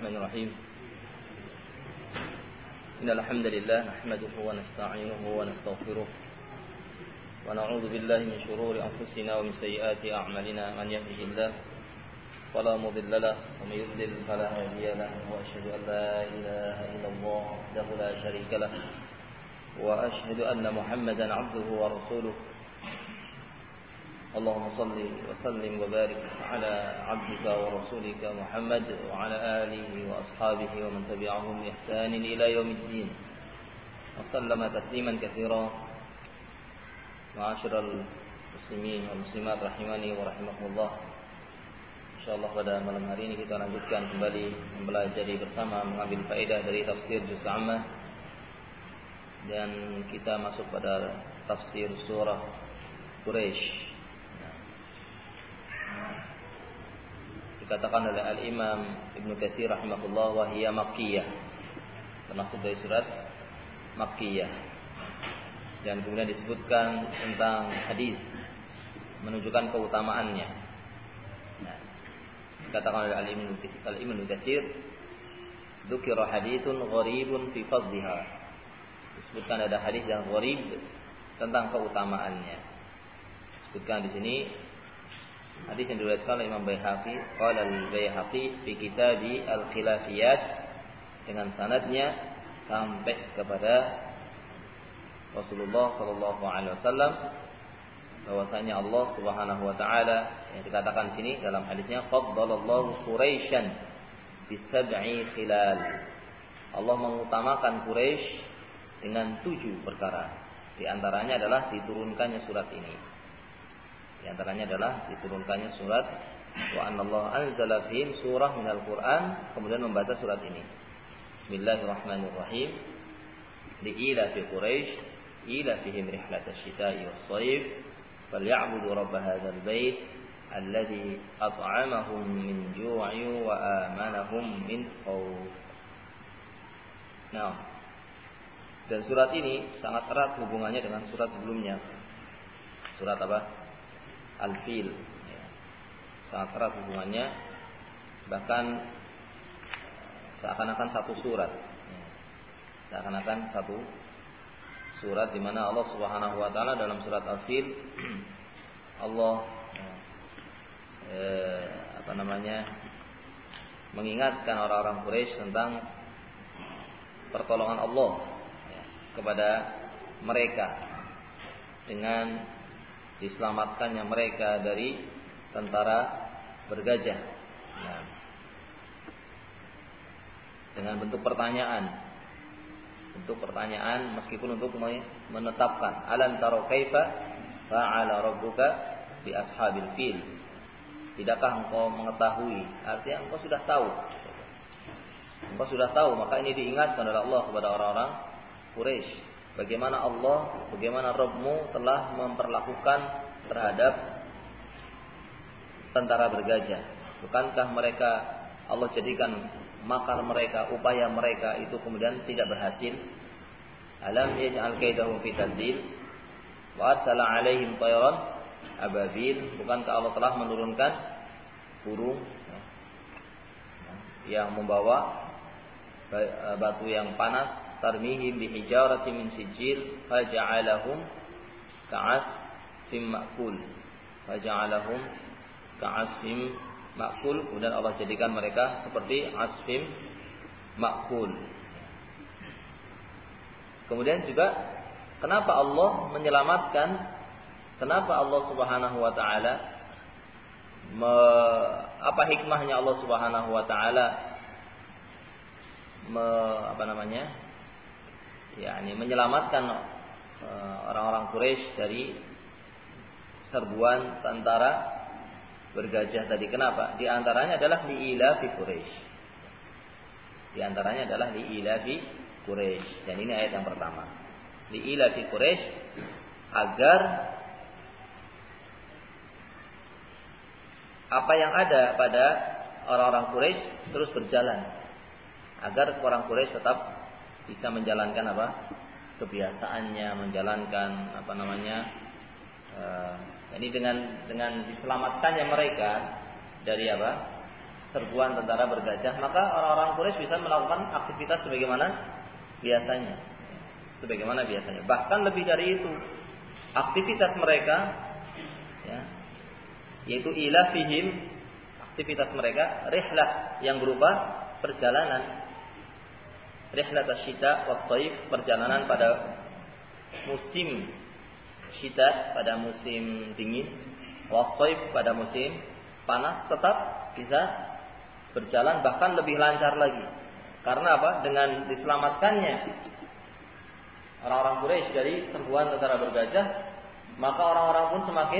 Bismillahirrahmanirrahim. Innal hamdalillah nahmaduhu wa nasta'inuhu wa nastaghfiruh wa na'udzu billahi min shururi anfusina wa min sayyiati a'malina. Man yahdihillahu fala mudilla lahu wa may yudlil fala hadiya lahu wa asyhadu an la ilaha illallah wahdahu la syarika lahu wa asyhadu anna Muhammadan 'abduhu wa rasuluh. اللهم صل وسلم وبارك على عبدك ورسولك محمد وعلى آله وأصحابه ومن تبعهم بإحسان إلى يوم الدين وسلم تسليما كثيرا. معاشر المسلمين والmuslimat rahimani wa rahimakumullah. Insyaallah pada malam hari ini kita lanjutkan kembali mempelajari bersama, mengambil faedah dari tafsir juz ammah, dan kita masuk pada tafsir surah Quraisy. Dikatakan oleh Al-Imam Ibnu Katsir rahimahullah wa hiya makkiyah, termasuk dari surat makkiyah. Dan kemudian disebutkan tentang hadis menunjukkan keutamaannya. Nah, dikatakan oleh Al-Imam Ibnu Katsir, dzukira haditsun gharibun fi fadliha. Disebutkan ada hadis yang gharib tentang keutamaannya. Disebutkan di sini hadis yang diriwayatkan oleh Imam Baihaqi, qala al-Baihaqi fi kitabi al-khilafiyat, dengan sanadnya sampai kepada Rasulullah sallallahu alaihi wasallam, bahwasanya Allah Subhanahu wa taala yang dikatakan di sini dalam hadisnya, faddalallahu Quraisyan bi sab'i khilal. Allah mengutamakan Quraisy dengan 7 perkara. Di antaranya adalah diturunkannya surat ini. Di antaranya adalah diturunkannya surat wa anallahu anzala fihim surah minal Qur'an, kemudian membaca surat ini. Bismillahirrahmanirrahim. Liila fi Quraisy ila fihim rihlatasy syita'i was-shayf falyabudu rabb hadzal bait alladzi at'amahum min ju'in wa amanahum min khauf. Nah, dan surat ini sangat erat hubungannya dengan surat sebelumnya. Surat apa? Al-Fil, ya. Sangat erat hubungannya, bahkan seakan-akan satu surat, ya. Seakan-akan satu surat, di mana Allah Subhanahu wa taala dalam surat Al-Fil Allah mengingatkan orang-orang Quraisy tentang pertolongan Allah, ya, kepada mereka dengan diselamatkannya mereka dari tentara bergajah. Nah, dengan bentuk pertanyaan meskipun untuk menetapkan, alam taro kaifa fa'ala rabbuka bi ashabil fil. Tidakkah engkau mengetahui? Artinya engkau sudah tahu, maka ini diingatkan oleh Allah kepada orang-orang Quraisy. Bagaimana Rabbmu telah memperlakukan terhadap tentara bergajah. Bukankah mereka Allah jadikan makar mereka, upaya mereka itu kemudian tidak berhasil? Alam yaj'al kaidahum fi tadlil wa arsala 'alaihim tayran ababil. Bukankah Allah telah menurunkan burung yang membawa batu yang panas, tarmihim bihijaratin min sijil faja'alahum ka'asfim ma'kul. Kemudian Allah jadikan mereka seperti asfim ma'kul. Kemudian juga kenapa Allah Subhanahu wa taala, apa hikmahnya Allah Subhanahu wa taala menyelamatkan orang-orang Quraisy dari serbuan tentara bergajah tadi. Kenapa? Di antaranya adalah liilafi Quraisy. Dan ini ayat yang pertama. Liilafi Quraisy, agar apa yang ada pada orang-orang Quraisy terus berjalan. Agar orang Quraisy tetap bisa menjalankan kebiasaannya, menjalankan ini dengan diselamatkannya mereka dari serbuan tentara bergajah, maka orang-orang Quraisy bisa melakukan aktivitas sebagaimana biasanya. Bahkan lebih dari itu, aktivitas mereka, ya, yaitu ilafihim, aktivitas mereka rihlah yang berupa perjalanan. Rihlat asyita was-shaif, perjalanan pada musim syita, pada musim dingin, was-shaif, pada musim panas, tetap bisa berjalan, bahkan lebih lancar lagi. Karena apa? Dengan diselamatkannya orang-orang Quraisy dari serbuan tentara bergajah, maka orang-orang pun semakin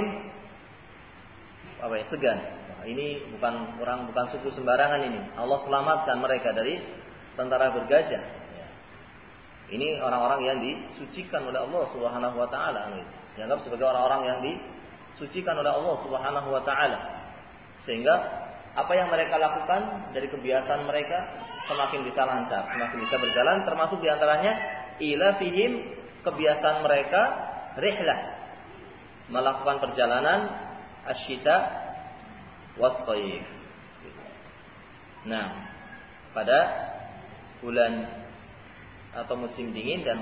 segan. Ini bukan suku sembarangan ini. Allah selamatkan mereka dari tentara bergajah. Ini orang-orang yang disucikan oleh Allah Subhanahu wa taala. Dianggap sebagai orang-orang yang disucikan oleh Allah Subhanahu wa taala. Sehingga apa yang mereka lakukan dari kebiasaan mereka semakin bisa lancar, semakin bisa berjalan, termasuk diantaranya ila fihim, kebiasaan mereka rihlah, melakukan perjalanan asyita was-shaif. Nah, pada bulan atau musim dingin dan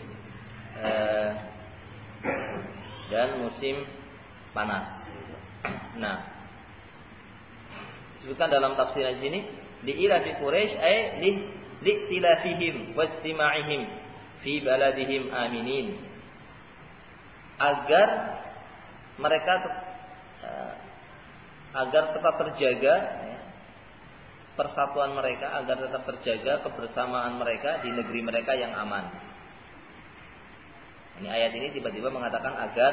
musim panas. Nah, disebutkan dalam tafsir di sini, li ilafi Quraisy ay li tilafihim wa istima'ihim fi baladihim aminin, agar mereka tetap terjaga persatuan mereka, agar tetap terjaga kebersamaan mereka di negeri mereka yang aman. Ini ayat ini tiba-tiba mengatakan agar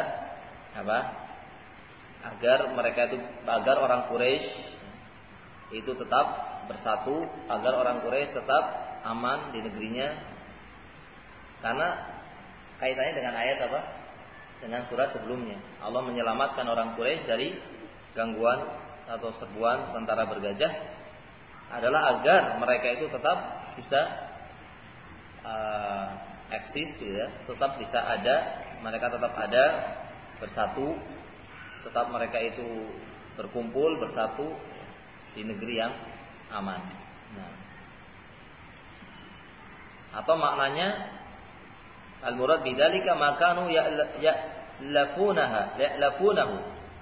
agar orang Quraisy itu tetap bersatu, agar orang Quraisy tetap aman di negerinya. Karena kaitannya dengan ayat dengan surat sebelumnya. Allah menyelamatkan orang Quraisy dari gangguan atau serbuan tentara bergajah adalah agar mereka itu tetap bisa eksis, ya, tetap bisa ada, mereka tetap ada bersatu, tetap mereka itu berkumpul bersatu di negeri yang aman. Nah, atau maknanya al-murad bidzalika makanu ya'lafunahu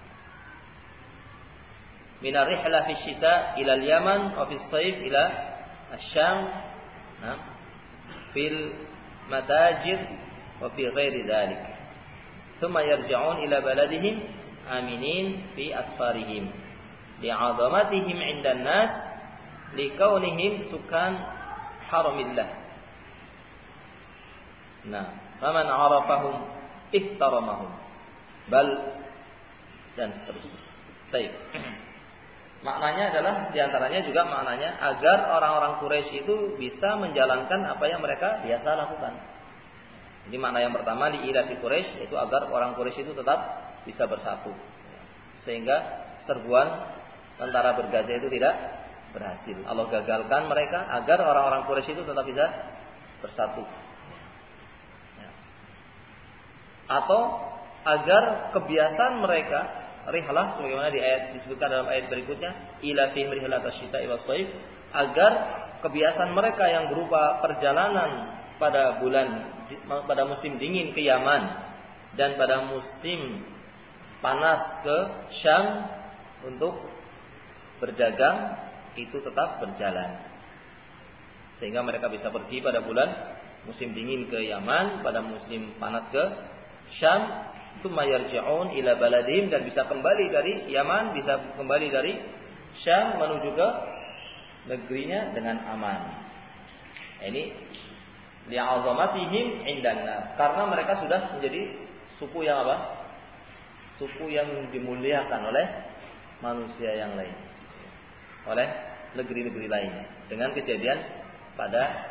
min ar-rihla fi syita ila al-Yaman wa fi as-sayf ila asy-Syam, fil matajir wa fi ghairi dzalik, thumma yarji'un ila baladihim aminin fi asfarihim li'azamatihim 'inda an-nas likaunihim sukan haramillah. Nah, faman 'arafahum ihtaramahum bal, dan seterusnya. Baik. Maknanya adalah, diantaranya juga maknanya agar orang-orang Quraisy itu bisa menjalankan apa yang mereka biasa lakukan. Jadi makna yang pertama di ilafi Quraisy, yaitu agar orang Quraisy itu tetap bisa bersatu, sehingga serbuan tentara bergajah itu tidak berhasil. Allah gagalkan mereka agar orang-orang Quraisy itu tetap bisa bersatu. Atau agar kebiasaan mereka rihlah, sebagaimana disebutkan dalam ayat berikutnya, ila fihim rihlat asy-syita'i was-shaif, agar kebiasaan mereka yang berupa perjalanan pada musim dingin ke Yaman dan pada musim panas ke Syam untuk berdagang itu tetap berjalan, sehingga mereka bisa pergi pada bulan musim dingin ke Yaman, pada musim panas ke Syam, tsumma yarji'un ila baladihim, dan bisa kembali dari Yaman, bisa kembali dari Syam menuju ke negerinya dengan aman. Ini li'azamatihim 'indan nas, karena mereka sudah menjadi suku yang suku yang dimuliakan oleh manusia yang lain, oleh negeri-negeri lainnya, dengan kejadian pada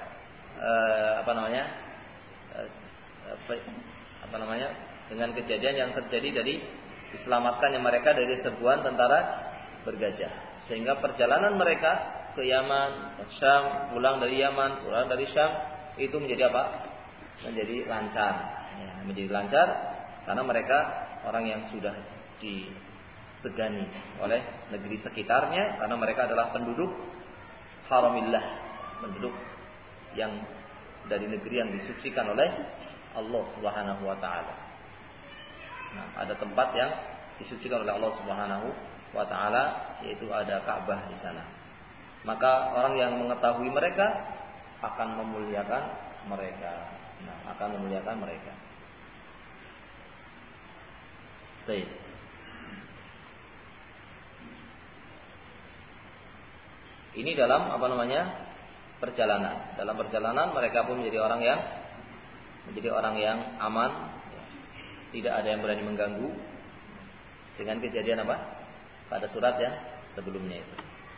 dengan kejadian yang terjadi dari diselamatkannya mereka dari serbuan tentara bergajah, sehingga perjalanan mereka ke Yaman, ke Syam, pulang dari Yaman, pulang dari Syam itu menjadi menjadi lancar, ya, menjadi lancar karena mereka orang yang sudah disegani oleh negeri sekitarnya karena mereka adalah penduduk haramillah, penduduk yang dari negeri yang disucikan oleh Allah Subhanahu wa taala. Nah, ada tempat yang disucikan oleh Allah Subhanahu wa taala, yaitu ada Ka'bah di sana. Maka orang yang mengetahui mereka akan memuliakan mereka. Nah, akan memuliakan mereka. Baik. Ini dalam perjalanan. Dalam perjalanan mereka pun menjadi orang yang aman, tidak ada yang berani mengganggu dengan kejadian apa? Pada surat yang sebelumnya itu.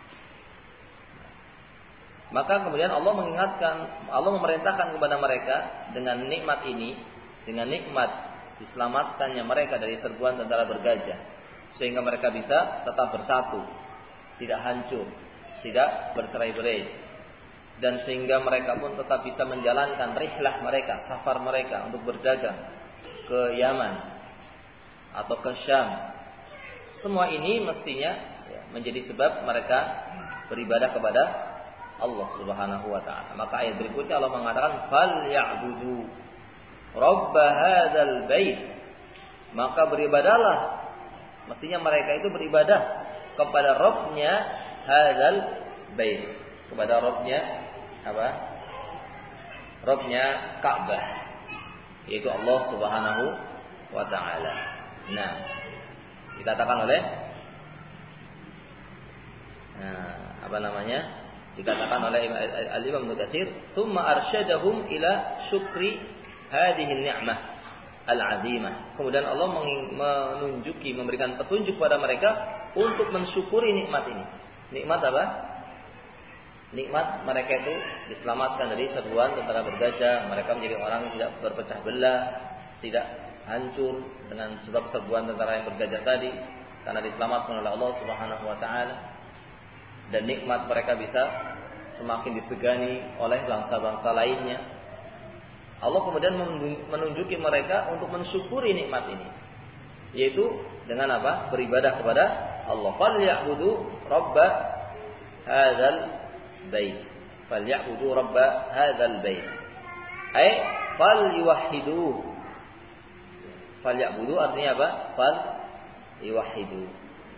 Maka kemudian Allah memerintahkan kepada mereka dengan nikmat ini, dengan nikmat diselamatkannya mereka dari serbuan tentara bergajah, sehingga mereka bisa tetap bersatu, tidak hancur, tidak bercerai-berai, dan sehingga mereka pun tetap bisa menjalankan rihlah mereka, safar mereka untuk berdagang ke Yaman atau ke Syam. Semua ini mestinya menjadi sebab mereka beribadah kepada Allah Subhanahu wa taala. Maka ayat berikutnya Allah mengatakan falyabudu rabb hadzal bait. Maka beribadahlah, mestinya mereka itu beribadah kepada Rabb-nya hadzal bait, kepada Rabb-nya apa? Rabb-nya Ka'bah, yaitu Allah Subhanahu wa taala. Nah, dikatakan oleh dikatakan oleh Al-Imam Ibnu Katsir, "Tsumma arsyadahum ila syukri hadhihi ni'mah al-'azimah." Kemudian Allah memberikan petunjuk kepada mereka untuk mensyukuri nikmat ini. Nikmat apa? Nikmat mereka itu diselamatkan dari serbuan tentara bergajah, mereka menjadi orang yang tidak berpecah belah, tidak hancur dengan sebab serbuan tentara yang bergajah tadi, karena diselamatkan oleh Allah Subhanahu wa taala. Dan nikmat mereka bisa semakin disegani oleh bangsa-bangsa lainnya. Allah kemudian menunjuki mereka untuk mensyukuri nikmat ini, yaitu dengan apa? Beribadah kepada Allah. Falyabudu rabb hadzal bait. Falyabudu rabb hadzal bait. Ai falyuwahhidu. Falyabudu artinya apa? Falyuwahhidu.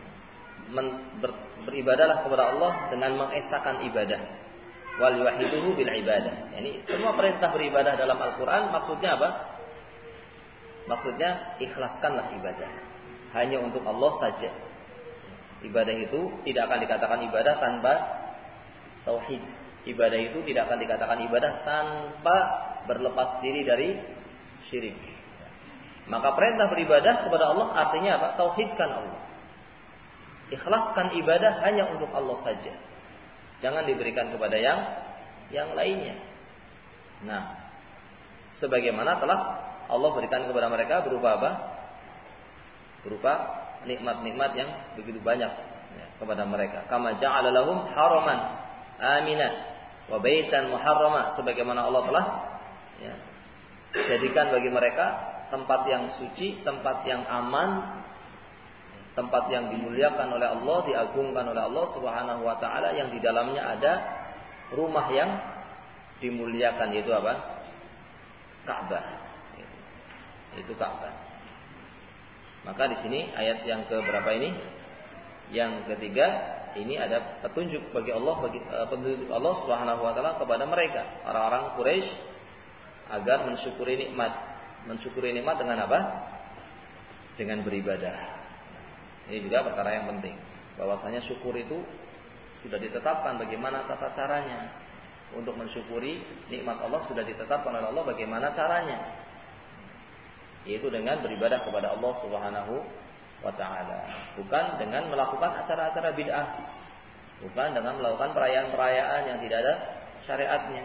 Beribadahlah kepada Allah dengan mengesahkan ibadah. Wal yuwahhiduhu bil ibadah. Yani semua perintah beribadah dalam Al-Qur'an maksudnya apa? Maksudnya ikhlaskanlah ibadah hanya untuk Allah saja. Ibadah itu tidak akan dikatakan ibadah tanpa tauhid. Ibadah itu tidak akan dikatakan ibadah tanpa berlepas diri dari syirik. Maka perintah beribadah kepada Allah artinya apa? Tauhidkan Allah. Ikhlaskan ibadah hanya untuk Allah saja. Jangan diberikan kepada yang lainnya. Nah, sebagaimana telah Allah berikan kepada mereka berupa apa? Berupa nikmat-nikmat yang begitu banyak kepada mereka. Kama ja'ala lahum haraman aminan wa baitan muharrama, sebagaimana Allah telah jadikan bagi mereka tempat yang suci, tempat yang aman, tempat yang dimuliakan oleh Allah, diagungkan oleh Allah Subhanahu wa taala, yang di dalamnya ada rumah yang dimuliakan, yaitu apa? Ka'bah. Itu Ka'bah. Maka di sini ayat yang ke berapa ini? Yang ketiga, ini ada petunjuk bagi Allah, petunjuk Allah Subhanahu wa taala kepada mereka, orang-orang Quraisy, agar mensyukuri nikmat. Mensyukuri nikmat dengan apa? Dengan beribadah. Ini juga perkara yang penting. Bahwasanya syukur itu sudah ditetapkan bagaimana tata caranya. Untuk mensyukuri nikmat Allah sudah ditetapkan oleh Allah bagaimana caranya. Yaitu dengan beribadah kepada Allah Subhanahu wa taala. Bukan dengan melakukan acara-acara bid'ah. Bukan dengan melakukan perayaan-perayaan yang tidak ada syariatnya.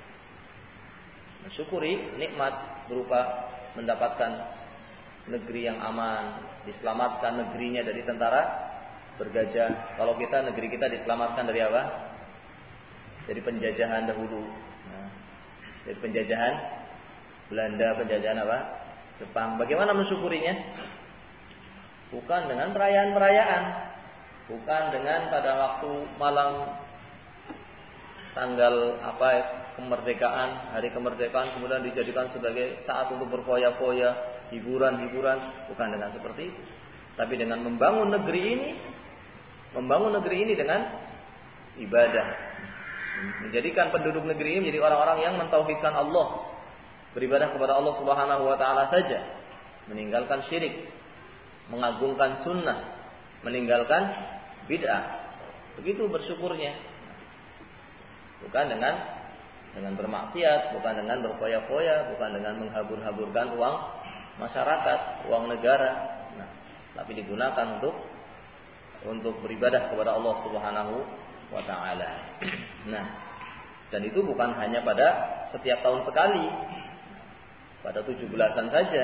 Mensyukuri nikmat berupa mendapatkan negeri yang aman, diselamatkan negerinya dari tentara bergajah. Kalau kita, negeri kita diselamatkan dari apa? Dari penjajahan dahulu. Nah, dari penjajahan Belanda, penjajahan apa? Jepang. Bagaimana mensyukurinya? bukan dengan perayaan-perayaan, bukan dengan pada waktu malam tanggal kemerdekaan, hari kemerdekaan kemudian dijadikan sebagai saat untuk berfoya-foya, hiburan-hiburan, bukan dengan seperti itu. Tapi dengan membangun negeri ini dengan ibadah. Menjadikan penduduk negeri ini menjadi orang-orang yang mentauhidkan Allah, beribadah kepada Allah Subhanahu wa taala saja, meninggalkan syirik, mengagungkan sunnah, meninggalkan bid'ah. Begitu bersyukurnya. Bukan dengan bermaksiat, bukan dengan berfoya-foya, bukan dengan menghambur-hamburkan uang masyarakat, uang negara. Nah, tapi digunakan untuk beribadah kepada Allah Subhanahu wa taala. Nah, dan itu bukan hanya pada setiap tahun sekali, pada 17-an saja.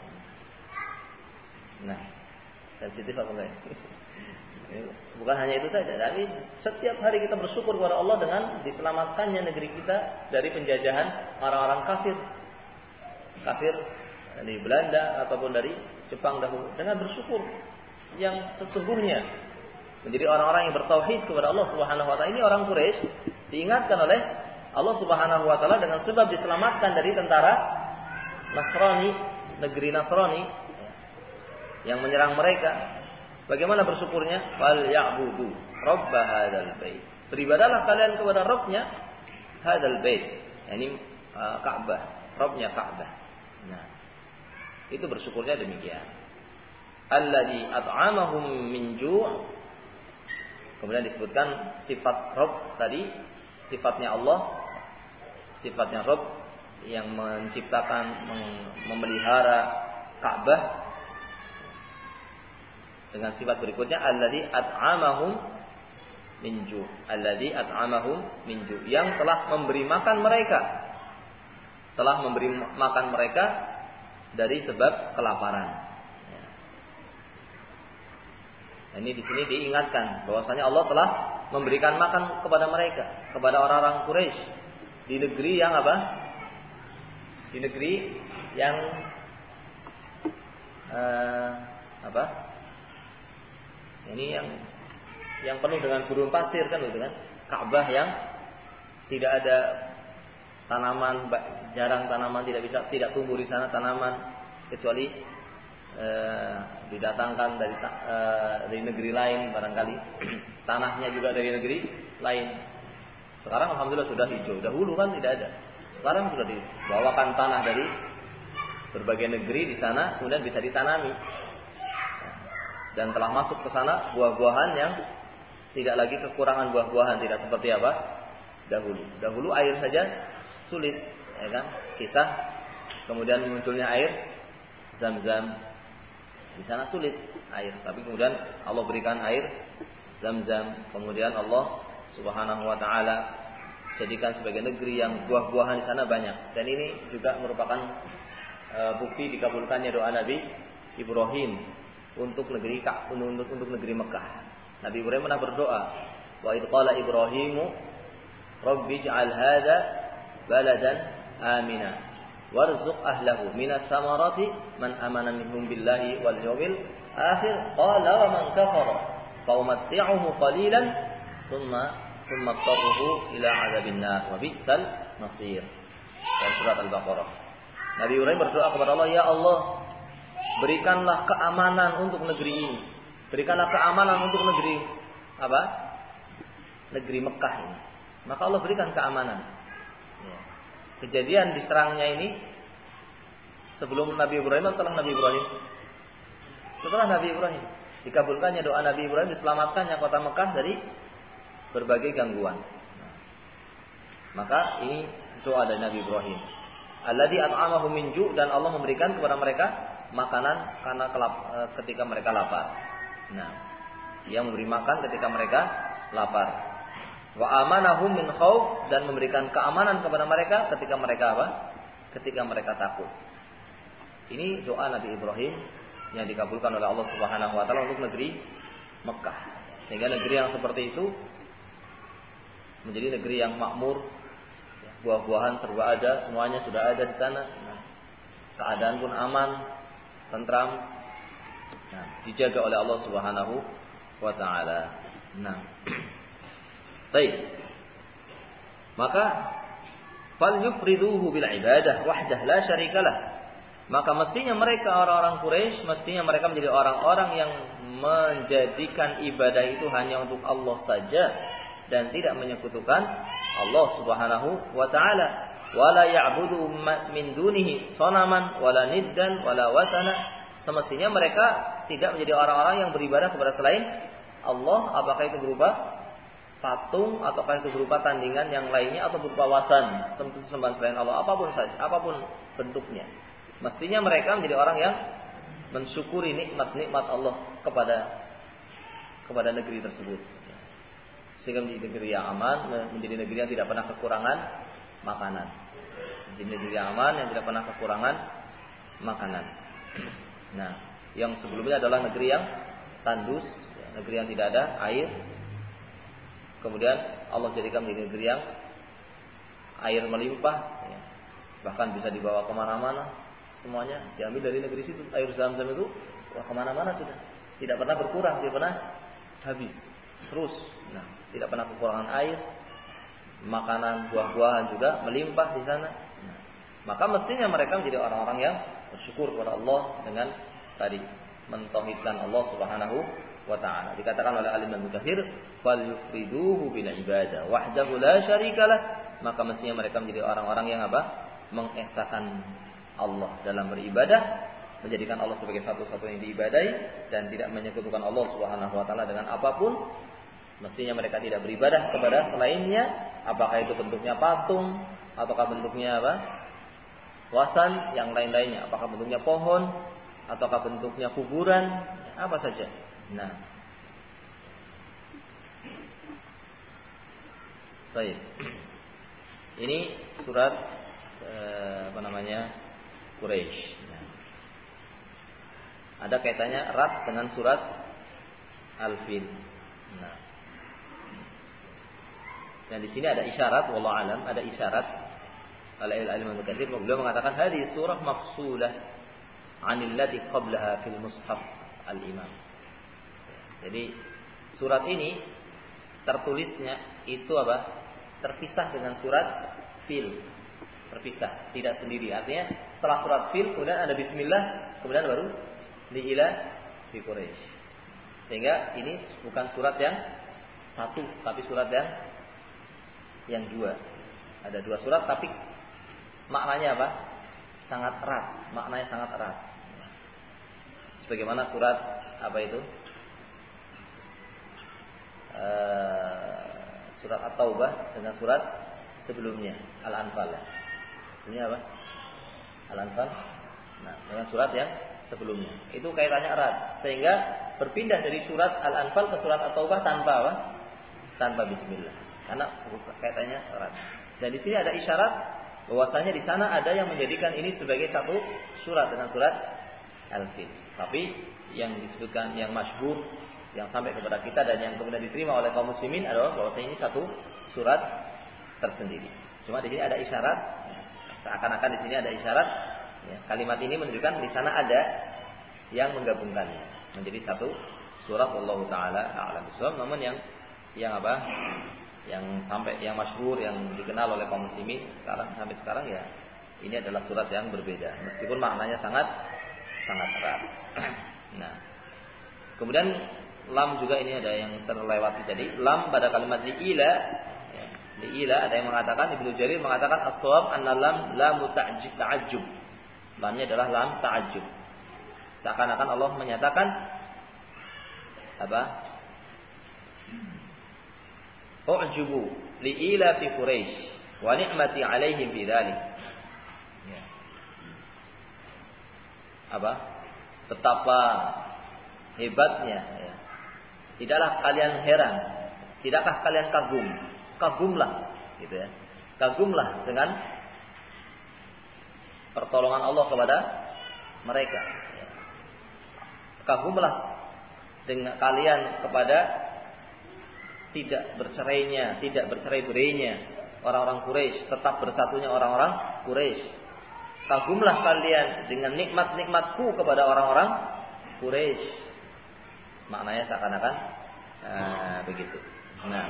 Nah, sensitif apa enggak? Bukan hanya itu saja, tapi setiap hari kita bersyukur kepada Allah dengan diselamatkannya negeri kita dari penjajahan orang-orang kafir dari Belanda ataupun dari Jepang dahulu. Dengan bersyukur yang sesungguhnya menjadi orang-orang yang bertauhid kepada Allah Subhanahu wa taala. Ini orang Quraisy diingatkan oleh Allah Subhanahu wa taala dengan sebab diselamatkan dari tentara Nasrani, negeri Nasrani yang menyerang mereka. Bagaimana bersyukurnya? Fal ya'budu rabb hadzal bait. Beribadahlah kalian kepada Rabbnya hadzal bait. Yani Ka'bah, Rabbnya Ka'bah. Nah, itu bersyukurnya demikian. Alladzi at'amahum min ju'. Kemudian disebutkan sifat Rabb tadi, sifatnya Allah, sifatnya Rabb yang menciptakan, memelihara Ka'bah. Dengan sifat berikutnya alladzi at'amahum min ju', alladzi at'amahum min ju', yang telah memberi makan mereka dari sebab kelaparan. Ya. Ini di sini diingatkan bahwasanya Allah telah memberikan makan kepada mereka, kepada orang-orang Quraisy di negeri yang apa? Di negeri yang ini yang penuh dengan gurun pasir kan, gitu kan? Ka'bah yang tidak ada tanaman, jarang tanaman, tidak tumbuh di sana tanaman kecuali didatangkan dari negeri lain barangkali. Tanahnya juga dari negeri lain. Sekarang alhamdulillah sudah hijau. Dahulu kan tidak ada. Sekarang sudah dibawakan tanah dari berbagai negeri di sana, kemudian bisa ditanami. Dan telah masuk ke sana buah-buahan yang tidak lagi kekurangan buah-buahan, tidak seperti apa dahulu. Dahulu air saja sulit, ya kan? Kisah kemudian munculnya air Zam-Zam. Di sana sulit air, tapi kemudian Allah berikan air Zam-Zam. Kemudian Allah Subhanahu wa taala jadikan sebagai negeri yang buah-buahan di sana banyak. Dan ini juga merupakan bukti dikabulkannya doa Nabi Ibrahim untuk negeri Mekah. Nabi Ibrahim pernah berdoa, wa idh qala Ibrahimu rabbi ij'al hadza baladan amina warzuq ahlahu minas samarati man amana minhum billahi wal yawmil akhir qala wa man kafara fa umatti'uhu qalilan thumma tarruhu ila 'adzabin nar wa bi'sal masir. Dalam surat Al-Baqarah. Nabi Ibrahim berdoa kepada Allah, ya Allah, berikanlah keamanan untuk negeri ini. Berikanlah keamanan untuk negeri apa? Negeri Mekah ini. Maka Allah berikan keamanan. Ya. Kejadian diserangnya ini sebelum Nabi Ibrahim atau setelah Nabi Ibrahim? Setelah Nabi Ibrahim. Dikabulkannya doa Nabi Ibrahim, diselamatkannya kota Mekah dari berbagai gangguan. Maka ini doa dari Nabi Ibrahim. Alladzi at'amahum min ju', dan Allah memberikan kepada mereka makanan karena ketika mereka lapar. Nah, Dia memberi makan ketika mereka lapar. Wa amanahum min khauf, dan memberikan keamanan kepada mereka ketika mereka apa? Ketika mereka takut. Ini doa Nabi Ibrahim yang dikabulkan oleh Allah Subhanahu wa taala untuk negeri Mekah. Sehingga negeri yang seperti itu menjadi negeri yang makmur, buah-buahan serba ada, semuanya sudah ada di sana. Nah, keadaan pun aman, tentram, Nah, dijaga oleh Allah Subhanahu wa taala. Nah. Baik. Maka fal yufriduhu bil ibadah wahdah la syarikalah. Maka mestinya mereka orang-orang Quraisy, mestinya mereka menjadi orang-orang yang menjadikan ibadah itu hanya untuk Allah saja dan tidak menyekutukan Allah Subhanahu wa taala. Wala ya'budu min dunihi sanaman wala niddan wala watana. Semestinya mereka tidak menjadi orang-orang yang beribadah kepada selain Allah, apakah itu berupa patung ataukah itu berupa tandingan yang lainnya atau berupa wasan, sembahan selain Allah, apapun saja, apapun bentuknya. Mestinya mereka menjadi orang yang mensyukuri nikmat-nikmat Allah kepada negeri tersebut. Sehingga menjadi negeri yang aman, menjadi negeri yang tidak pernah kekurangan makanan. Menjadi negeri yang aman yang tidak pernah kekurangan makanan. Nah, yang sebelumnya adalah negeri yang tandus, negeri yang tidak ada air. Kemudian Allah jadikan menjadi negeri yang air melimpah, bahkan bisa dibawa kemana-mana, semuanya diambil dari negeri situ. Air Zam-Zam itu kemana-mana sudah, tidak pernah berkurang, tidak pernah habis, terus. Nah, tidak pernah kekurangan air, makanan, buah-buahan juga melimpah di sana. Nah, maka mestinya mereka menjadi orang-orang yang bersyukur kepada Allah dengan tadi mentauhidkan Allah Subhanahu wa ta'ala. Dikatakan oleh Alim Al-Mukathir, fal yufriduhu bil ibadah wahdahu la syarikalah. Maka mestinya mereka menjadi orang-orang yang apa? Mengesahkan Allah dalam beribadah, menjadikan Allah sebagai satu-satunya yang diibadahi dan tidak menyekutukan Allah Subhanahu wa ta'ala dengan apapun. Mestinya mereka tidak beribadah kepada selainnya, apakah itu bentuknya patung ataukah bentuknya apa? Wasan yang lain-lainnya, apakah bentuknya pohon ataukah bentuknya kuburan, apa saja. Nah, baik. Ini surat Quraisy. Nah, ada kaitannya erat dengan surat Al-Fil. Nah, dan di sini ada isyarat, wallahu alam, ada isyarat oleh Al-Imam Al-Katsir. Beliau mengatakan hadhihi surah mafsulah 'anil lati qablaha fil mushaf al-imam. Jadi surat ini tertulisnya itu apa? Terpisah dengan surat Fil. Terpisah, tidak sendiri. Artinya setelah surat Fil kemudian ada bismillah, kemudian baru liila fi Quraisy. Sehingga ini bukan surat yang satu, tapi surat yang dua. Ada dua surat tapi maknanya apa? Sangat erat, maknanya sangat erat. Sebagaimana surat apa itu? Surat At-Taubah dengan surat sebelumnya Al-Anfal. Ini apa? Al-Anfal. Nah, dengan surat yang sebelumnya. Itu kaitannya erat. Sehingga berpindah dari surat Al-Anfal ke surat At-Taubah tanpa apa? Tanpa bismillah. Karena kaitannya erat. Dan di sini ada isyarat bahwasanya di sana ada yang menjadikan ini sebagai satu surat dengan surat Al-Fil. Tapi yang disebutkan yang masyhur yang sampai kepada kita dan yang kemudian diterima oleh kaum muslimin adalah bahwasanya ini satu surat tersendiri. Cuma di sini ada isyarat, seakan-akan di sini ada isyarat. Ya, kalimat ini menunjukkan di sana ada yang menggabungkannya menjadi satu surat. Wallahu taala a'lam bishawab. Namun yang apa? Yang sampai yang masyhur yang dikenal oleh kaum muslimin sampai sekarang ya ini adalah surat yang berbeda meskipun maknanya sangat erat. Nah, kemudian lam juga ini ada yang terlewati tadi. Lam pada kalimat li'ila, ya, li'ila ada yang mengatakan, Ibnu Jarir mengatakan as-shawab anna lam ta'ajjub. Lamnya adalah lam ta'ajjub. Seakan-akan Allah menyatakan apa? U'jubu li'ila fi Quraisy wa ni'mati 'alaihim bi dzalik. Ya. Apa? Betapa hebatnya ya. Tidaklah kalian heran, tidakkah kalian kagum? Kagumlah, gitu ya. Kagumlah dengan pertolongan Allah kepada mereka. Ya. Kagumlah dengan kalian kepada tidak bercerai-berainya orang-orang Quraisy, tetap bersatunya orang-orang Quraisy. Kagumlah kalian dengan nikmat-nikmatku kepada orang-orang Quraisy. Maknanya seakan-akan begitu. Nah.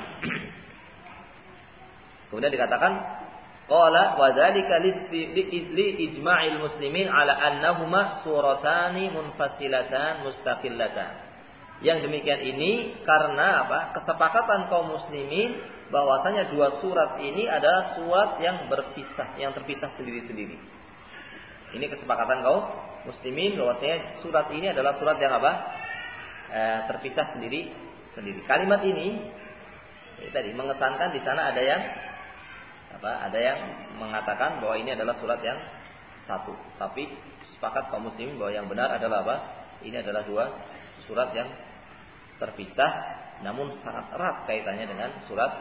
Kemudian dikatakan qala wa dzalika li ijma'il muslimin ala annahuma suratani munfasilatan mustaqillatan. Yang demikian ini karena apa? Kesepakatan kaum muslimin bahwasanya dua surat ini adalah surat yang berpisah, yang terpisah sendiri-sendiri. Ini kesepakatan kaum muslimin bahwasanya surat ini adalah surat yang apa? Terpisah sendiri-sendiri. Kalimat ini tadi mengesankan di sana ada yang apa? Ada yang mengatakan bahwa ini adalah surat yang satu. Tapi sepakat kaum muslimin bahwa yang benar adalah apa? Ini adalah dua surat yang terpisah, namun sangat erat kaitannya dengan surat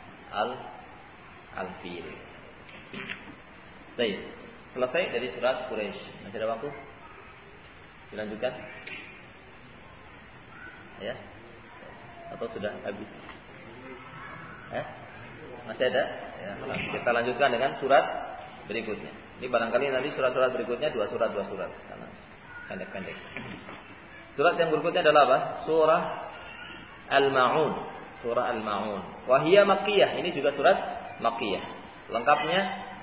Al-Fil. Baik, selesai dari surat Quraisy. Masih ada waktu? Dilanjutkan? Ya? Atau sudah habis? Masih ada? Ya, kita lanjutkan dengan surat berikutnya. Ini barangkali nanti surat-surat berikutnya dua surat karena pendek-pendek. Surat yang berikutnya adalah apa? Surah Al-Ma'un. Surah Al-Ma'un. Wahiyya Makkiyah. Ini juga surat Makkiyah. Lengkapnya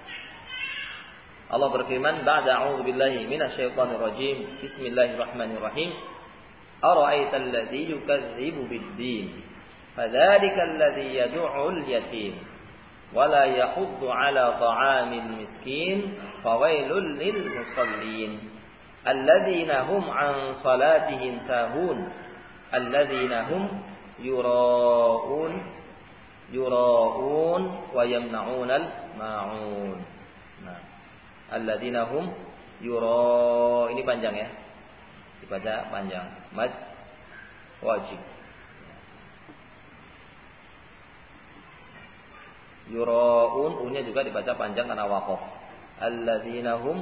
Allah berfirman, "Ba'da a'udzu billahi minasyaitonir rajim. Bismillahirrahmanirrahim. Ara'aital ladzi yukadzibu bid-din. Fadzalikal ladzi yad'ul yatim wa la yahuddu 'ala ta'amil miskin. Fawailul lil musallin. Alladzina hum 'an salatihim sahun. Alladzina hum yura'un wa yamna'unal ma'un." Nah, alladzina hum ini panjang ya. Dibaca panjang. Mad wajib. Yura'un unnya juga dibaca panjang karena waqaf. Alladzina hum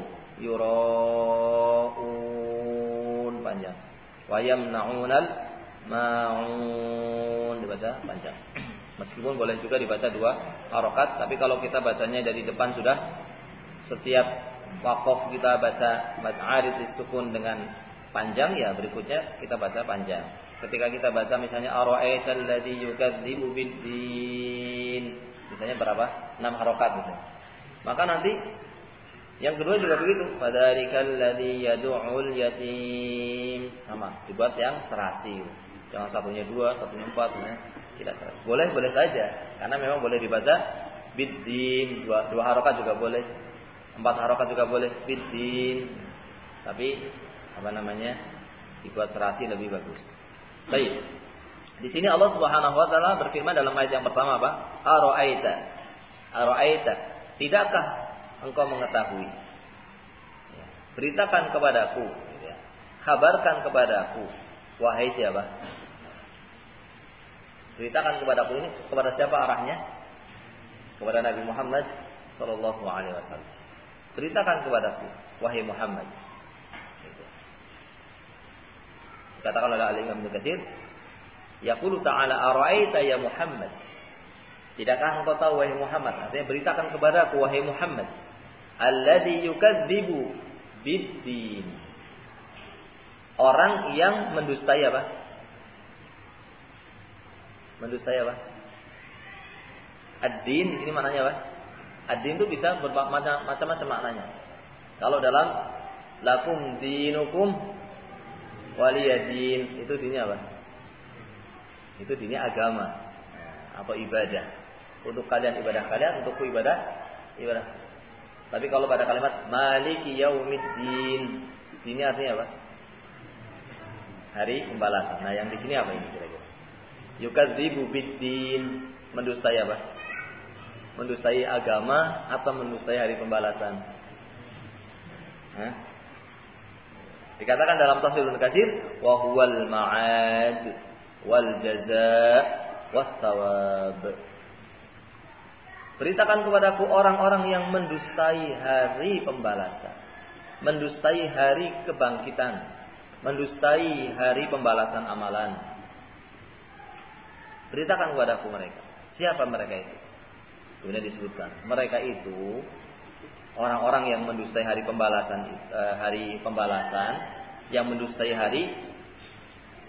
yura'un panjang. Wa yamna'unal ma'un dibaca panjang. Meskipun boleh juga dibaca dua harokat, tapi kalau kita bacanya dari depan sudah setiap waqaf kita baca mad arid disukun dengan panjang, ya berikutnya kita baca panjang. Ketika kita baca misalnya ara'aital ladzi yukadzibu bid-din, misalnya berapa? 6 harokat misalnya. Maka nanti yang kedua juga begitu. Fadzalikal ladzi yad'ul yatim, sama dibuat yang serasi. Jangan satunya 2, satunya 4, sebenarnya tidak serasi. Boleh saja, karena memang boleh dibaca bid-din, 2 harokat juga boleh, 4 harokat juga boleh bid-din. Tapi dibuat serasi lebih bagus. Baik. Di sini Allah Subhanahu wa taala berfirman dalam ayat yang pertama apa? Ara'aita. Tidakkah engkau mengetahui? Beritakan kepadaku, kabarkan kepadaku. Wahai siapa? Beritakan kepadaku ini kepada siapa arahnya? Kepada Nabi Muhammad sallallahu alaihi wasallam. Beritakan kepadaku, wahai Muhammad. Katakan oleh Al-Imam Ibnu Katsir, yaqulu ta'ala ara'aita ya Muhammad. Tidakkah engkau tahu wahai Muhammad? Artinya beritakan kepadaku wahai Muhammad, alladzi yukadzibu bid-din. Orang yang mendustai apa? Mendustai apa? Ad-din di sini maknanya apa? Ad-din itu bisa macam-macam maknanya. Kalau dalam lakum dinukum waliyadin, itu dinnya apa? Itu dinnya agama atau ibadah. Untuk kalian ibadah kalian, untukku ibadah. Tapi kalau pada kalimat maliki yaumiddin, ini artinya apa? Hari pembalasan. Nah, yang di sini apa ini kira-kira? Yukadzibu biddin, mendustai apa? Mendustai agama atau mendustai hari pembalasan? Dikatakan dalam tafsir Ibnu Katsir, wa huwal ma'ad wal jazaa' was thawab. Beritakan kepadaku orang-orang yang mendustai hari pembalasan, mendustai hari kebangkitan, mendustai hari pembalasan amalan. Beritakan kepadaku mereka. Siapa mereka itu? Kemudian disebutkan, mereka itu orang-orang yang mendustai hari pembalasan, yang mendustai hari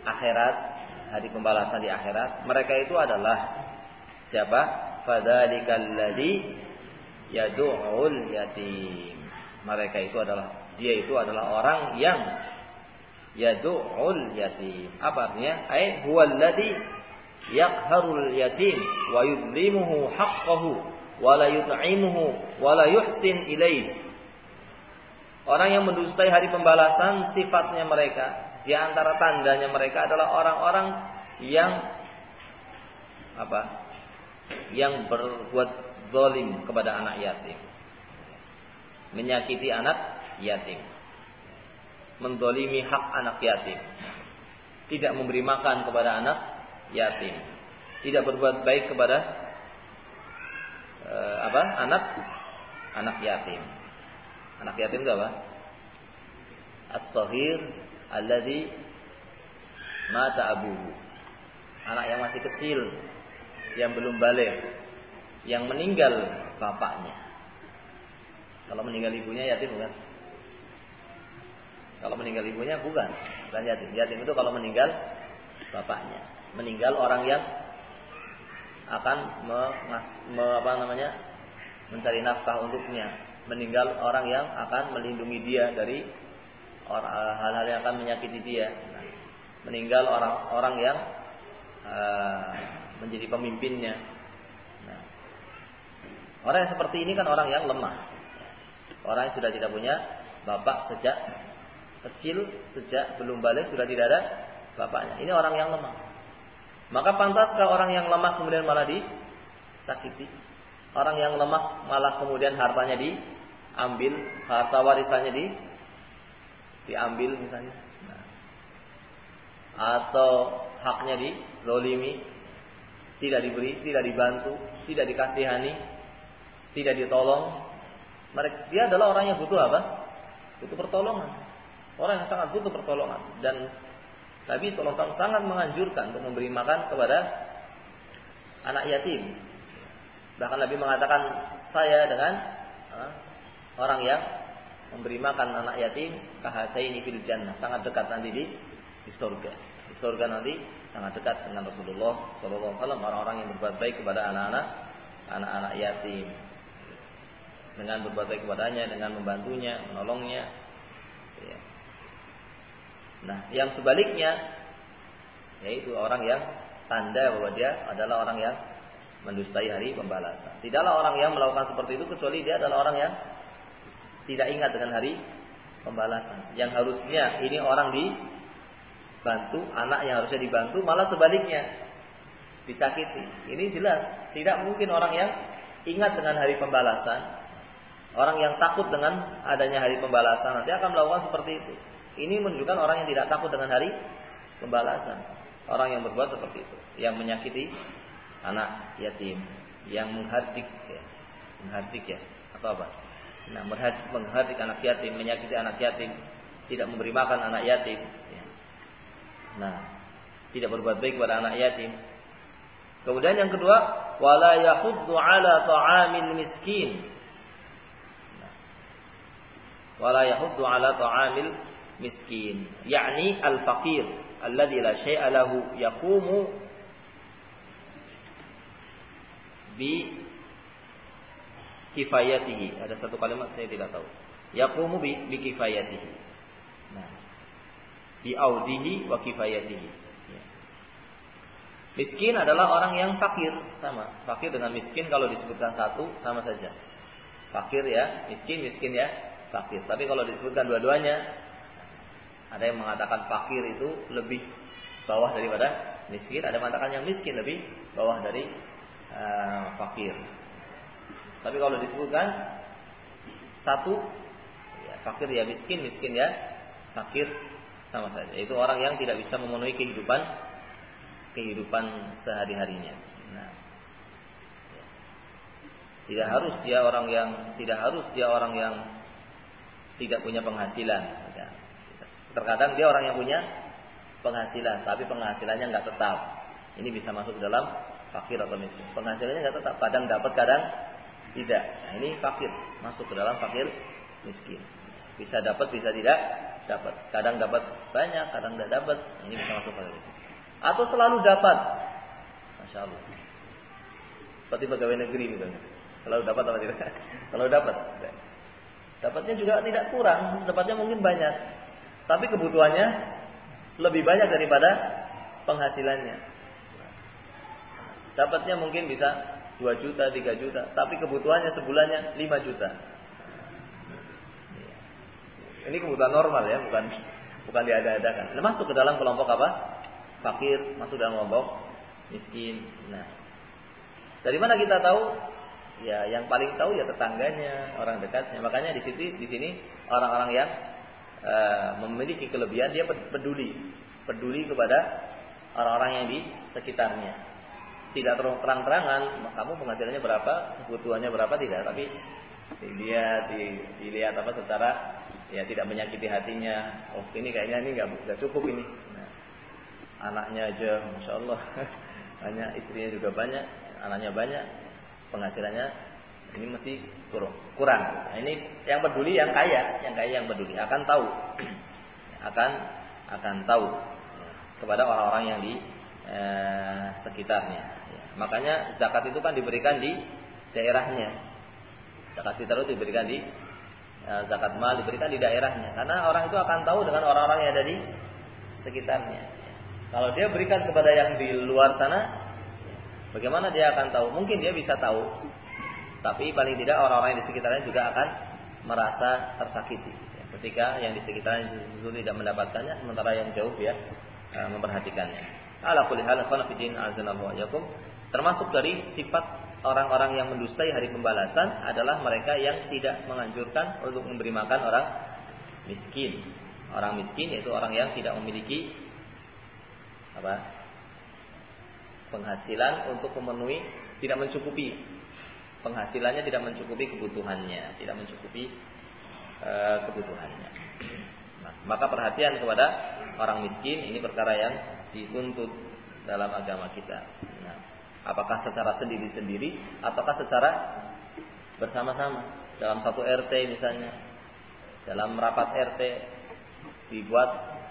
akhirat, hari pembalasan di akhirat, mereka itu adalah siapa? Fadzalikal ladzi yad'ul yatim. Mereka itu adalah, dia itu adalah orang yang yad'ul yatim. Apa artinya? Ai huwal ladzi yaqharul yatim wa yudlimuhu haqqahu wa la yut'imuhu wa la yuhsin ilaihi. Orang yang mendustai hari pembalasan, sifatnya mereka, di antara tandanya mereka adalah orang-orang yang apa? Yang berbuat zalim kepada anak yatim. Menyakiti anak yatim. Menzalimi hak anak yatim. Tidak memberi makan kepada anak yatim. Tidak berbuat baik kepada anak yatim. Anak yatim itu apa? As-saghir alladzi mata abuhu. Anak yang masih kecil, yang belum baligh, yang meninggal bapaknya. Kalau meninggal ibunya yatim bukan? Kalau meninggal ibunya bukan yatim. Yatim itu kalau meninggal bapaknya. Meninggal orang yang akan mencari nafkah untuknya. Meninggal orang yang akan melindungi dia dari hal-hal yang akan menyakiti dia. Meninggal orang-orang yang menjadi pemimpinnya. Orang yang seperti ini kan orang yang lemah. Orang yang sudah tidak punya bapak sejak kecil, sejak belum balik sudah tidak ada bapaknya. Ini orang yang lemah. Maka pantaskah orang yang lemah kemudian malah disakiti? Orang yang lemah malah kemudian hartanya diambil, harta warisannya diambil misalnya. Atau haknya dizalimi, tidak diberi, tidak dibantu, tidak dikasihani, tidak ditolong. Dia adalah orang yang butuh apa? Butuh pertolongan. Orang yang sangat butuh pertolongan. Dan Nabi SAW sangat menganjurkan untuk memberi makan kepada anak yatim. Bahkan Nabi mengatakan, saya dengan orang yang memberi makan anak yatim, kahataini fil jannah, sangat dekat nanti di surga. Di surga nanti sangat dekat dengan Rasulullah SAW, orang-orang yang berbuat baik kepada anak-anak yatim. Dengan berbuat baik kepadanya, dengan membantunya, menolongnya. Nah, yang sebaliknya, yaitu orang yang tanda bahwa dia adalah orang yang mendustai hari pembalasan. Tidaklah orang yang melakukan seperti itu kecuali dia adalah orang yang tidak ingat dengan hari pembalasan. Yang harusnya ini orang dibantu, anak yang harusnya dibantu, malah sebaliknya disakiti. Ini jelas tidak mungkin orang yang ingat dengan hari pembalasan, orang yang takut dengan adanya hari pembalasan nanti akan melakukan seperti itu. Ini menunjukkan orang yang tidak takut dengan hari pembalasan. Orang yang berbuat seperti itu, yang menyakiti anak yatim, yang menghardik atau apa? Nah, menghardik anak yatim, menyakiti anak yatim, tidak memberi makan anak yatim. Nah, tidak berbuat baik kepada anak yatim. Kemudian yang kedua, wala yahuddu ala ta'amil miskin. Wala yahuddu ala ta'amil miskin, yakni al-faqir alladzi la syai'a lahu yaqumu bi kifayatihi. Ada satu kalimat saya tidak tahu. Yaqumu bi kifayatihi. Nah, bi audihi wa kifayatihi. Ya. Miskin adalah orang yang fakir, sama. Fakir dengan miskin kalau disebutkan satu sama saja. Fakir ya, miskin ya, fakir. Tapi kalau disebutkan dua-duanya, ada yang mengatakan fakir itu lebih bawah daripada miskin, ada yang mengatakan yang miskin lebih bawah dari fakir. Tapi kalau disebutkan satu, ya, fakir ya miskin ya fakir, sama saja. Itu orang yang tidak bisa memenuhi kehidupan sehari-harinya. Nah, tidak harus dia orang yang tidak punya penghasilan. Terkadang dia orang yang punya penghasilan, tapi penghasilannya nggak tetap. Ini bisa masuk dalam fakir atau miskin. Penghasilannya nggak tetap, kadang dapat, kadang tidak. Nah, ini fakir, masuk ke dalam fakir miskin. Bisa dapat, bisa tidak dapat. Kadang dapat banyak, kadang tidak dapat. Ini bisa masuk pada sini. Atau selalu dapat. Masya Allah. Seperti pegawai negeri gitu. Selalu dapat atau tidak? Selalu dapat. Dapatnya juga tidak kurang, dapatnya mungkin banyak. Tapi kebutuhannya lebih banyak daripada penghasilannya. Dapatnya mungkin bisa 2 juta, 3 juta, tapi kebutuhannya sebulannya 5 juta. Ini kebutuhan normal ya, bukan diada-adakan. Masuk ke dalam kelompok apa? Fakir, masuk dalam kelompok miskin. Nah, dari mana kita tahu? Ya, yang paling tahu ya tetangganya, orang dekatnya. Makanya di sini orang-orang yang memiliki kelebihan dia peduli kepada orang-orang yang di sekitarnya. Tidak terang-terangan, kamu penghasilannya berapa, kebutuhannya berapa, tidak, tapi dia dilihat apa secara ya tidak menyakiti hatinya. Oh, ini kayaknya ini enggak cukup ini. Nah, anaknya aja Masya Allah banyak, istrinya juga banyak, anaknya banyak, penghasilannya ini mesti kurang. Nah, ini yang peduli yang kaya yang peduli akan tahu akan tahu kepada orang-orang yang di sekitarnya. Ya, makanya zakat itu kan diberikan di daerahnya. Zakat fitrah itu diberikan di zakat mal diberikan di daerahnya, karena orang itu akan tahu dengan orang-orang yang ada di sekitarnya. Kalau dia berikan kepada yang di luar sana, bagaimana dia akan tahu? Mungkin dia bisa tahu, tapi paling tidak orang-orang yang di sekitarnya juga akan merasa tersakiti ketika yang di sekitarnya itu tidak mendapatkannya, sementara yang jauh dia memperhatikannya. Ala kulli hal, ikhwan fillah, azanallahu wa iyyakum, termasuk dari sifat orang-orang yang mendustai hari pembalasan adalah mereka yang tidak menganjurkan untuk memberi makan orang miskin. Orang miskin yaitu orang yang tidak memiliki penghasilan untuk memenuhi, tidak mencukupi penghasilannya, tidak mencukupi kebutuhannya, tidak mencukupi kebutuhannya. Nah, maka perhatian kepada orang miskin ini perkara yang dituntut dalam agama kita. Nah, apakah secara sendiri-sendiri ataukah secara bersama-sama dalam satu RT misalnya, dalam rapat RT dibuat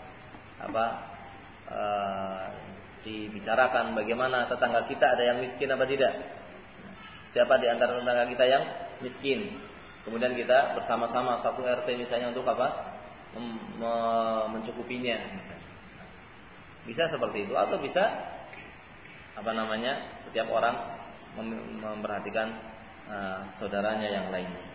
dibicarakan bagaimana tetangga kita ada yang miskin apa tidak, siapa di antara tetangga kita yang miskin, kemudian kita bersama-sama satu RT misalnya untuk mencukupinya. Bisa seperti itu, atau bisa setiap orang memperhatikan saudaranya yang lainnya.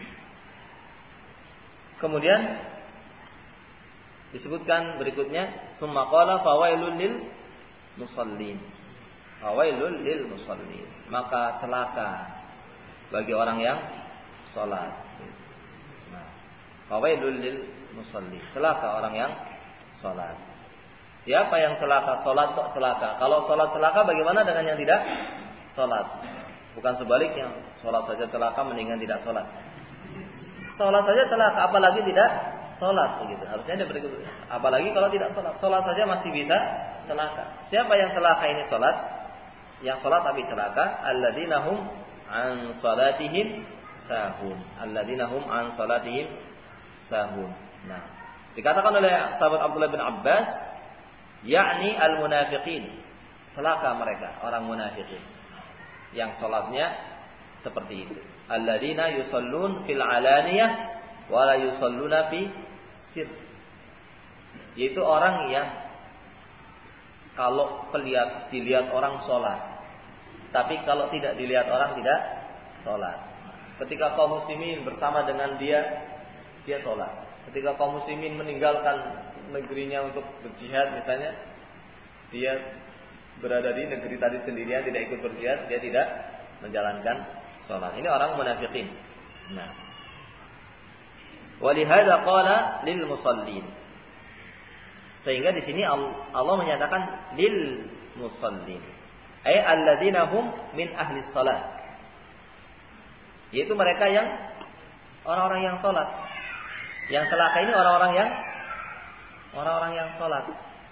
Kemudian disebutkan berikutnya, summa qala fawailul lil musallin. Fawailul lil musallin, maka celaka bagi orang yang salat. Nah, fawailul lil musallin, celaka orang yang salat. Siapa yang celaka? Salat kok celaka. Kalau salat celaka, bagaimana dengan yang tidak salat? Bukan sebaliknya, salat saja celaka mendingan tidak salat. Salat saja celaka, apalagi tidak salat, begitu. Harusnya ada berikut. Apalagi kalau tidak salat. Salat saja masih bisa celaka. Siapa yang celaka ini salat? Yang salat tapi celaka, alladzina hum an salatihim sahun. Alladzina hum an salatihim sahun. Nah, dikatakan oleh sahabat Abdullah bin Abbas, yakni al-munafiqin, celaka mereka orang munafiqin yang salatnya seperti itu. Alladzina yusallun fil alaniyah wa la yusalluna fi sir. Yaitu orang yang kalau dilihat orang salat, tapi kalau tidak dilihat orang tidak salat. Ketika kaum muslimin bersama dengan dia salat. Ketika kaum muslimin meninggalkan negerinya untuk berjihad misalnya, dia berada di negeri tadi sendirian, tidak ikut berjihad, dia tidak menjalankan salat. Ini orang munafiqin. Nah, walihada qala lil musallin, sehingga di sini Allah menyatakan lil musallin, ay alladzina hum min ahli salat, yaitu mereka yang orang-orang yang salat. Yang celaka ini orang-orang yang salat.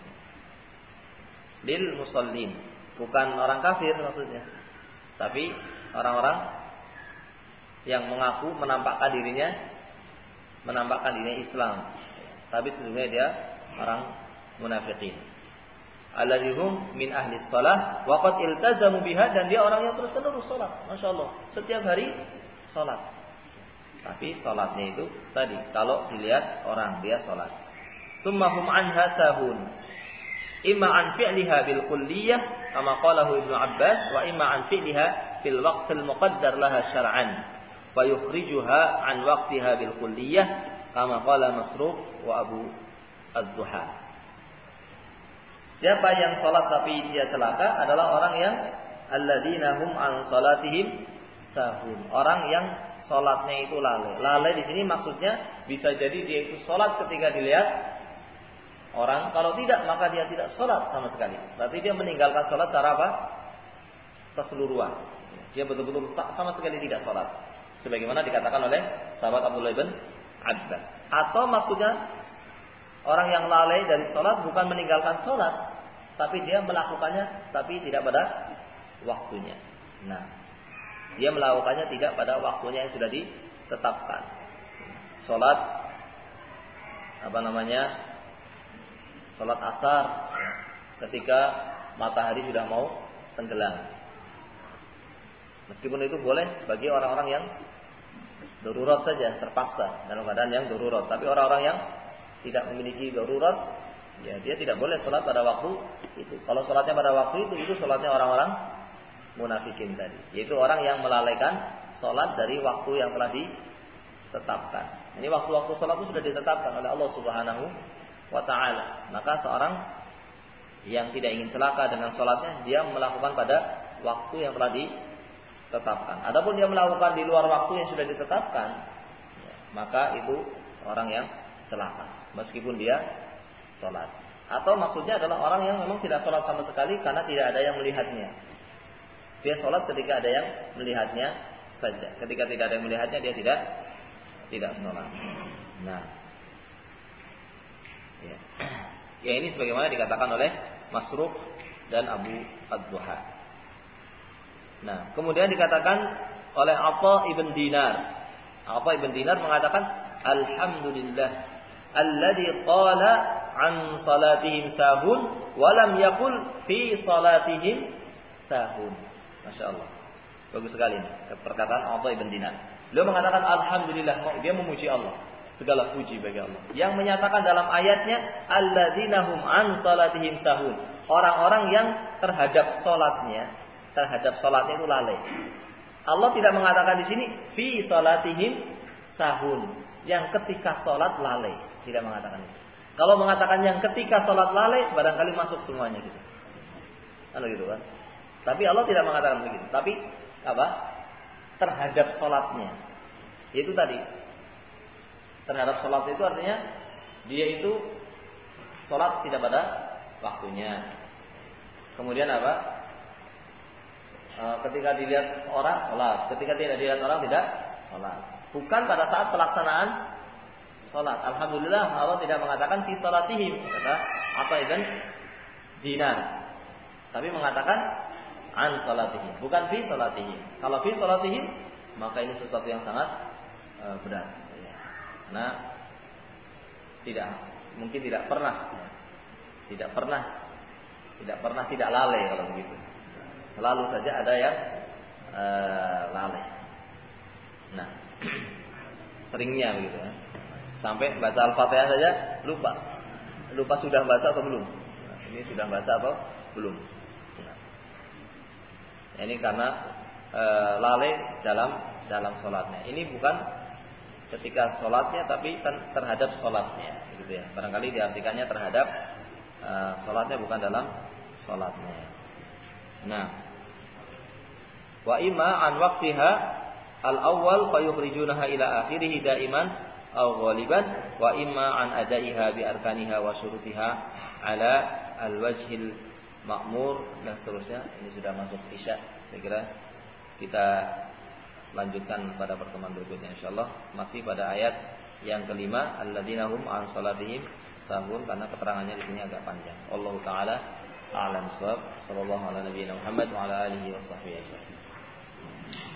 Lil musallin, bukan orang kafir maksudnya, tapi orang-orang yang mengaku menampakkan dirinya menampakkan dirinya Islam, tapi sesungguhnya dia orang munafikin. Alladzihum min ahli shalah wa qad iltazamu biha, dan dia orang yang terus-menerus salat. Masyaallah, setiap hari salat. Tapi salatnya itu tadi kalau dilihat orang dia salat. Tsummahum anha sahun. Imma an fi'liha bil kulliyah kama qalahu Ibnu Abbas, wa imma an fi'liha fil waqtil muqaddar laha syar'an wa yukhrijuha an waqtiha bil kulliyah kama qala Masruq wa Abu Az-Zuha. Siapa yang salat tapi dia celaka adalah orang yang alladzina hum an salatihim sahun. Orang yang salatnya itu lalai. Lalai di sini maksudnya bisa jadi dia itu salat ketika dilihat orang, kalau tidak maka dia tidak salat sama sekali. Berarti dia meninggalkan salat secara apa? Keseluruhan. Dia betul-betul sama sekali tidak salat. Sebagaimana dikatakan oleh sahabat Abdullah bin Abbas. Atau maksudnya orang yang lalai dari salat bukan meninggalkan salat, tapi dia melakukannya tapi tidak pada waktunya. Nah, dia melakukannya tidak pada waktunya yang sudah ditetapkan. Salat salat asar ketika matahari sudah mau tenggelam. Meskipun itu boleh bagi orang-orang yang darurat saja, terpaksa dalam keadaan yang darurat. Tapi orang-orang yang tidak memiliki darurat, ya dia tidak boleh sholat pada waktu itu. Kalau sholatnya pada waktu itu sholatnya orang-orang munafikin tadi, yaitu orang yang melalaikan sholat dari waktu yang telah ditetapkan. Ini waktu-waktu sholat itu sudah ditetapkan oleh Allah Subhanahu wa Ta'ala. Maka seorang yang tidak ingin celaka dengan sholatnya, dia melakukan pada waktu yang telah ditetapkan. Adapun dia melakukan di luar waktu yang sudah ditetapkan, ya, maka itu orang yang celaka, meskipun dia sholat. Atau maksudnya adalah orang yang memang tidak sholat sama sekali karena tidak ada yang melihatnya. Dia sholat ketika ada yang melihatnya saja. Ketika tidak ada yang melihatnya, dia tidak sholat. Nah, ya ini sebagaimana dikatakan oleh Masruq dan Abu Az-Zuha. Nah, kemudian dikatakan oleh Atha ibn Dinar. Atha ibn Dinar mengatakan, alhamdulillah alladzi qala an salatihim sahun wa lam yaqul fi salatihim sahun. Masya-Allah. Bagus sekali ini perkataan Atha ibn Dinar. Beliau mengatakan alhamdulillah, dia memuji Allah. Segala puji bagi Allah. Yang menyatakan dalam ayatnya alladzina hum an salatihim sahun. Orang-orang yang terhadap salatnya itu lalai. Allah tidak mengatakan di sini fi salatihim sahun, yang ketika salat lalai, tidak mengatakan itu. Kalau mengatakan yang ketika salat lalai, barangkali masuk semuanya gitu. Kan gitu kan? Tapi Allah tidak mengatakan begitu. Tapi apa? Terhadap salatnya. Itu tadi. Terhadap salat itu artinya dia itu salat tidak pada waktunya. Kemudian apa? Ketika dilihat orang salat, ketika tidak dilihat orang tidak salat. Bukan pada saat pelaksanaan salat. Alhamdulillah Allah tidak mengatakan fi salatihim, kata apa ibn Dinar. Tapi mengatakan an salatihim, bukan fi salatihim. Kalau fi salatihim, maka ini sesuatu yang sangat berat. Karena tidak pernah tidak lalai kalau begitu. Selalu saja ada yang lalai. Nah, seringnya begitu ya. Sampai baca Al-Fatihah saja lupa sudah baca atau belum. Nah, ini sudah baca atau belum. Nah, ini karena lalai dalam sholatnya. Ini bukan ketika sholatnya, tapi terhadap sholatnya, gitu ya. Barangkali diartikannya terhadap sholatnya, bukan dalam sholatnya. Nah, wa imma an waqtiha al-awwal fa yukhrijunaha ila akhirih daiman aw ghaliban, wa imma an adaiha bi arkaniha wa syurutiha ala al-wajhil ma'mur, dan seterusnya. Ini sudah masuk Isya. Saya kira kita lanjutkan pada pertemuan berikutnya insyaallah, masih pada ayat yang kelima, alladzina hum an salatihim sahun, karena keterangannya di sini agak panjang. Wallahu taala a'lam bissawab. Sallallahu ala nabiyina Muhammad wa ala alihi washabbihi ajma'in.